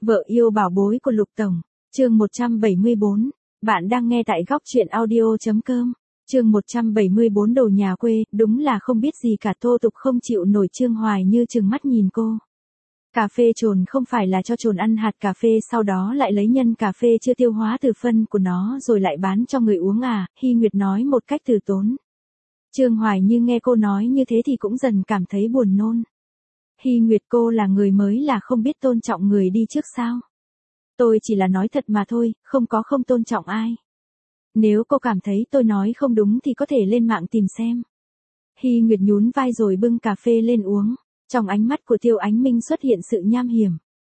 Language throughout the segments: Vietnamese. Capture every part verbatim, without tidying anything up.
Vợ yêu bảo bối của Lục Tổng, chương một trăm bảy mươi bốn. Bạn đang nghe tại góc truyện audio chấm com. Chương một trăm bảy mươi bốn đồ nhà quê, đúng là không biết gì cả. Tô Tục không chịu nổi. Trương Hoài Như trừng mắt nhìn cô. Cà phê trồn không phải là cho trồn ăn hạt cà phê sau đó lại lấy nhân cà phê chưa tiêu hóa từ phân của nó rồi lại bán cho người uống à, Hy Nguyệt nói một cách từ tốn. Trương Hoài Như nghe cô nói như thế thì cũng dần cảm thấy buồn nôn. Hy Nguyệt, cô là người mới là không biết tôn trọng người đi trước sao? Tôi chỉ là nói thật mà thôi, không có không tôn trọng ai. Nếu cô cảm thấy tôi nói không đúng thì có thể lên mạng tìm xem. Hy Nguyệt nhún vai rồi bưng cà phê lên uống. Trong ánh mắt của Tiêu Ánh Minh xuất hiện sự nham hiểm.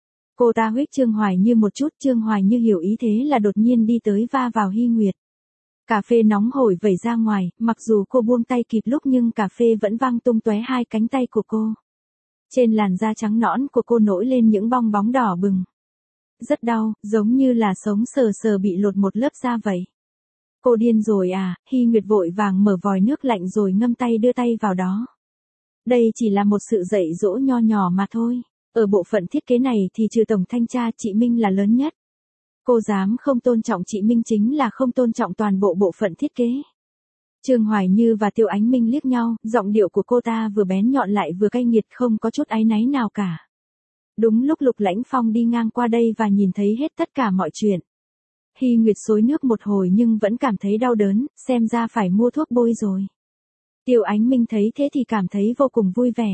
Cô ta huých Trương Hoài Như một chút. Trương Hoài Như hiểu ý thế là đột nhiên đi tới va vào Hy Nguyệt. Cà phê nóng hổi vẩy ra ngoài, mặc dù cô buông tay kịp lúc nhưng cà phê vẫn văng tung tóe hai cánh tay của cô. Trên làn da trắng nõn của cô nổi lên những bong bóng đỏ bừng. Rất đau, giống như là sống sờ sờ bị lột một lớp da vậy. Cô điên rồi à? Hy Nguyệt vội vàng mở vòi nước lạnh rồi ngâm tay đưa tay vào đó. Đây chỉ là một sự dạy dỗ nho nhỏ mà thôi. Ở bộ phận thiết kế này thì trừ tổng thanh tra chị Minh là lớn nhất. Cô dám không tôn trọng chị Minh chính là không tôn trọng toàn bộ bộ phận thiết kế. Trương Hoài Như và Tiêu Ánh Minh liếc nhau, giọng điệu của cô ta vừa bén nhọn lại vừa cay nghiệt, không có chút áy náy nào cả. Đúng lúc Lục Lãnh Phong đi ngang qua đây và nhìn thấy hết tất cả mọi chuyện. Hy Nguyệt xối nước một hồi nhưng vẫn cảm thấy đau đớn, xem ra phải mua thuốc bôi rồi. Tiêu Ánh Minh thấy thế thì cảm thấy vô cùng vui vẻ.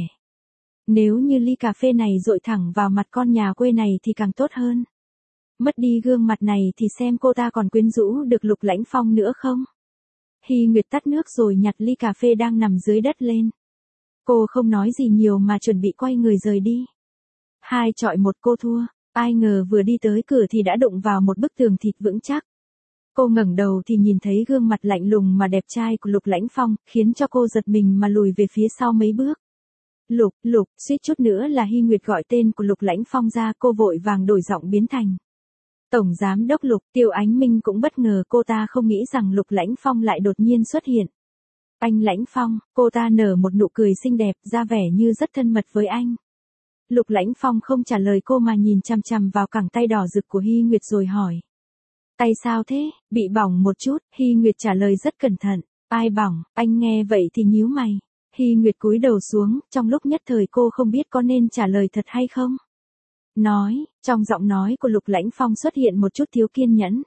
Nếu như ly cà phê này dội thẳng vào mặt con nhà quê này thì càng tốt hơn. Mất đi gương mặt này thì xem cô ta còn quyến rũ được Lục Lãnh Phong nữa không? Hy Nguyệt tắt nước rồi nhặt ly cà phê đang nằm dưới đất lên. Cô không nói gì nhiều mà chuẩn bị quay người rời đi. Hai chọi một cô thua, ai ngờ vừa đi tới cửa thì đã đụng vào một bức tường thịt vững chắc. Cô ngẩng đầu thì nhìn thấy gương mặt lạnh lùng mà đẹp trai của Lục Lãnh Phong, khiến cho cô giật mình mà lùi về phía sau mấy bước. Lục, Lục, suýt chút nữa là Hy Nguyệt gọi tên của Lục Lãnh Phong ra, cô vội vàng đổi giọng biến thành Tổng Giám Đốc Lục. Tiêu Ánh Minh cũng bất ngờ, cô ta không nghĩ rằng Lục Lãnh Phong lại đột nhiên xuất hiện. Anh Lãnh Phong, cô ta nở một nụ cười xinh đẹp, ra vẻ như rất thân mật với anh. Lục Lãnh Phong không trả lời cô mà nhìn chằm chằm vào cẳng tay đỏ rực của Hy Nguyệt rồi hỏi. Tay sao thế? Bị bỏng một chút. Hy Nguyệt trả lời rất cẩn thận. Ai bỏng? Anh nghe vậy thì nhíu mày. Hy Nguyệt cúi đầu xuống, trong lúc nhất thời cô không biết có nên trả lời thật hay không. Nói, trong giọng nói của Lục Lãnh Phong xuất hiện một chút thiếu kiên nhẫn.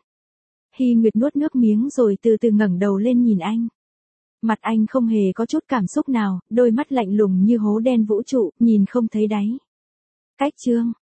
Hy Nguyệt nuốt nước miếng rồi từ từ ngẩng đầu lên nhìn anh. Mặt anh không hề có chút cảm xúc nào, đôi mắt lạnh lùng như hố đen vũ trụ, nhìn không thấy đáy. Cách chương,